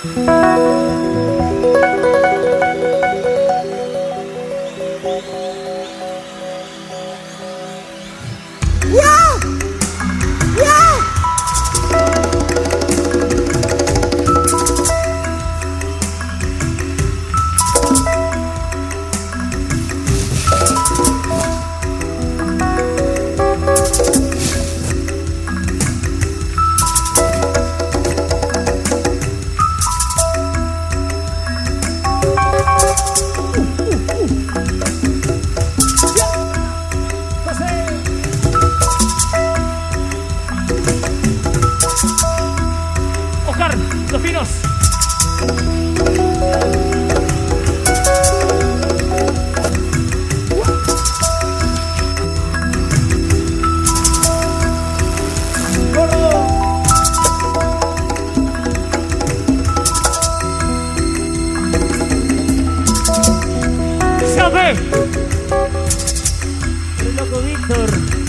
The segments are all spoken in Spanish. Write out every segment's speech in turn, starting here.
El loco Víctor.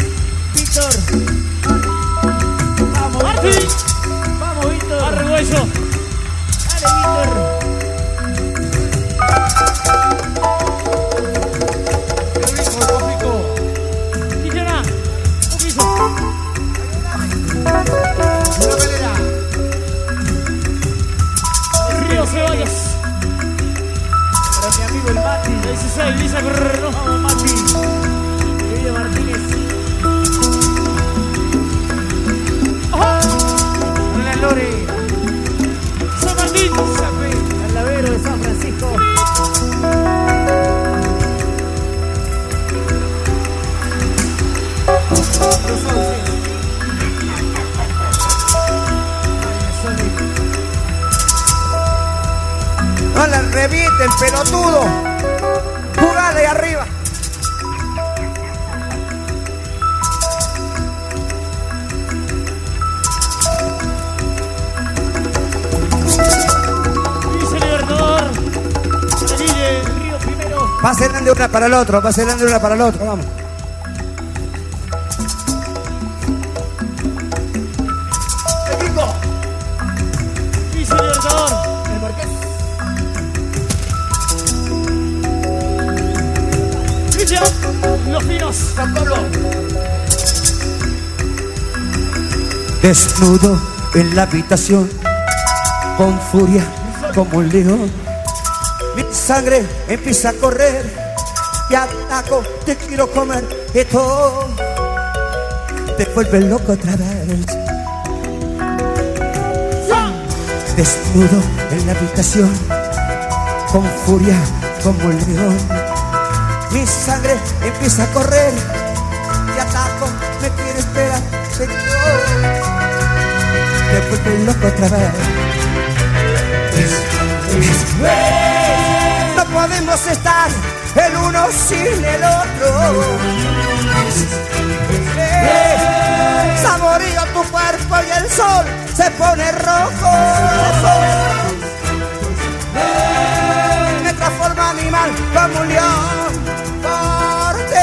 Vamos, Martín. Vamos, Víctor. Argüello. Dale, Víctor. Quintana, un piso. Una pelea. Río Ceballos. Para mi amigo el Mati. 16, Lisa Correro. Vamos, Mati. Querido Martínez. Hola, Lore. San Martín. Al lavero de San Francisco. Los sauces. No la revienten, pelotudo. Jugale ahí arriba. Dice Libertador. Guille, Río primero. Pasen de una para el otro, pasen de una para el otro, vamos. ¡El Kiko! Dice Libertador. El Marqués. Cristian, Los Pinos. San Pablo. Desnudo en la habitación, con furia como un león. Mi sangre empieza a correr y ataco, te quiero comer y todo te vuelve loco otra vez. Desnudo en la habitación, con furia como un león. Mi sangre empieza a correr y ataco, me quiero esperar, te vuelve loco otra vez. No podemos estar el uno sin el otro. Saborío tu cuerpo y el sol se pone rojo. Me transforma animal como un león por ti.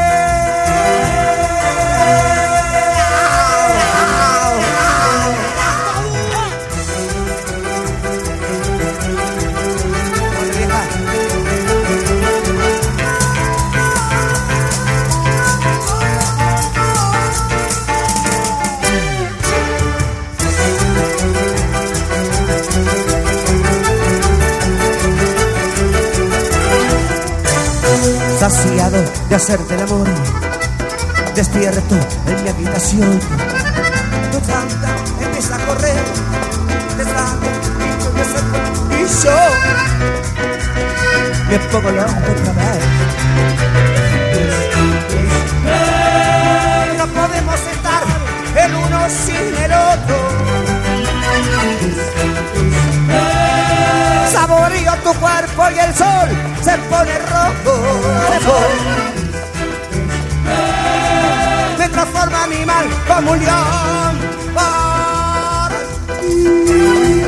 Saciado de hacerte el amor, despierto en mi habitación. Tu santa empieza a correr, te saco y yo me pongo loco otra vez. No podemos estar el uno sin el otro. Saborío tu cuerpo y el sol se pone rojo. Me transforma animal como un león por ti.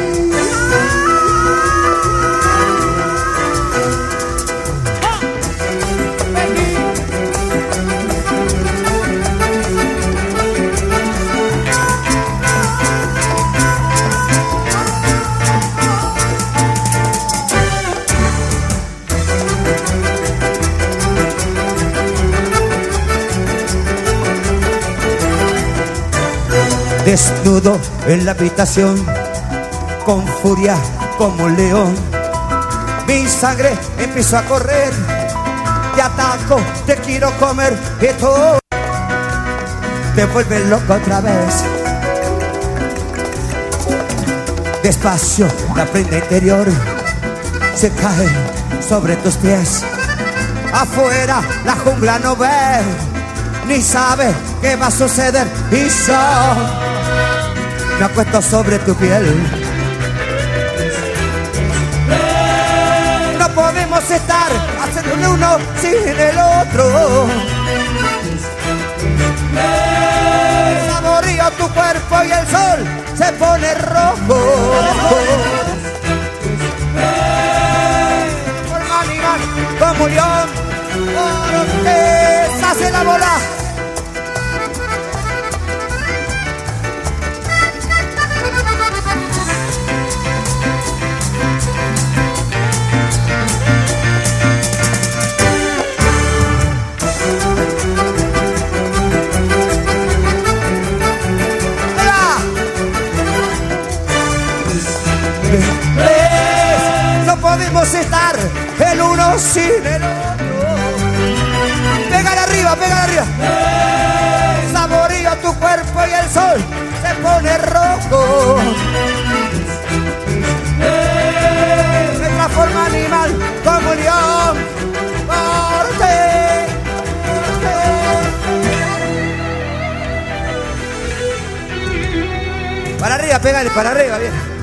Desnudo en la habitación, con furia como un león. Mi sangre empezó a correr, te ataco, te quiero comer. Y tú te vuelves loco otra vez. Despacio, la prenda interior se cae sobre tus pies. Afuera la jungla no ve, ni sabe qué va a suceder. Y yo me acuesto sobre tu piel. No podemos estar haciendo uno sin el otro. Saborío tu cuerpo y el sol se pone rojo. Forma animal como león, porque se hace la bola. No podemos estar el uno sin el otro. Pégale arriba, pégale arriba. Saborío tu cuerpo y el sol se pone rojo. Me transforma animal como león. Para arriba, pégale, para arriba, bien.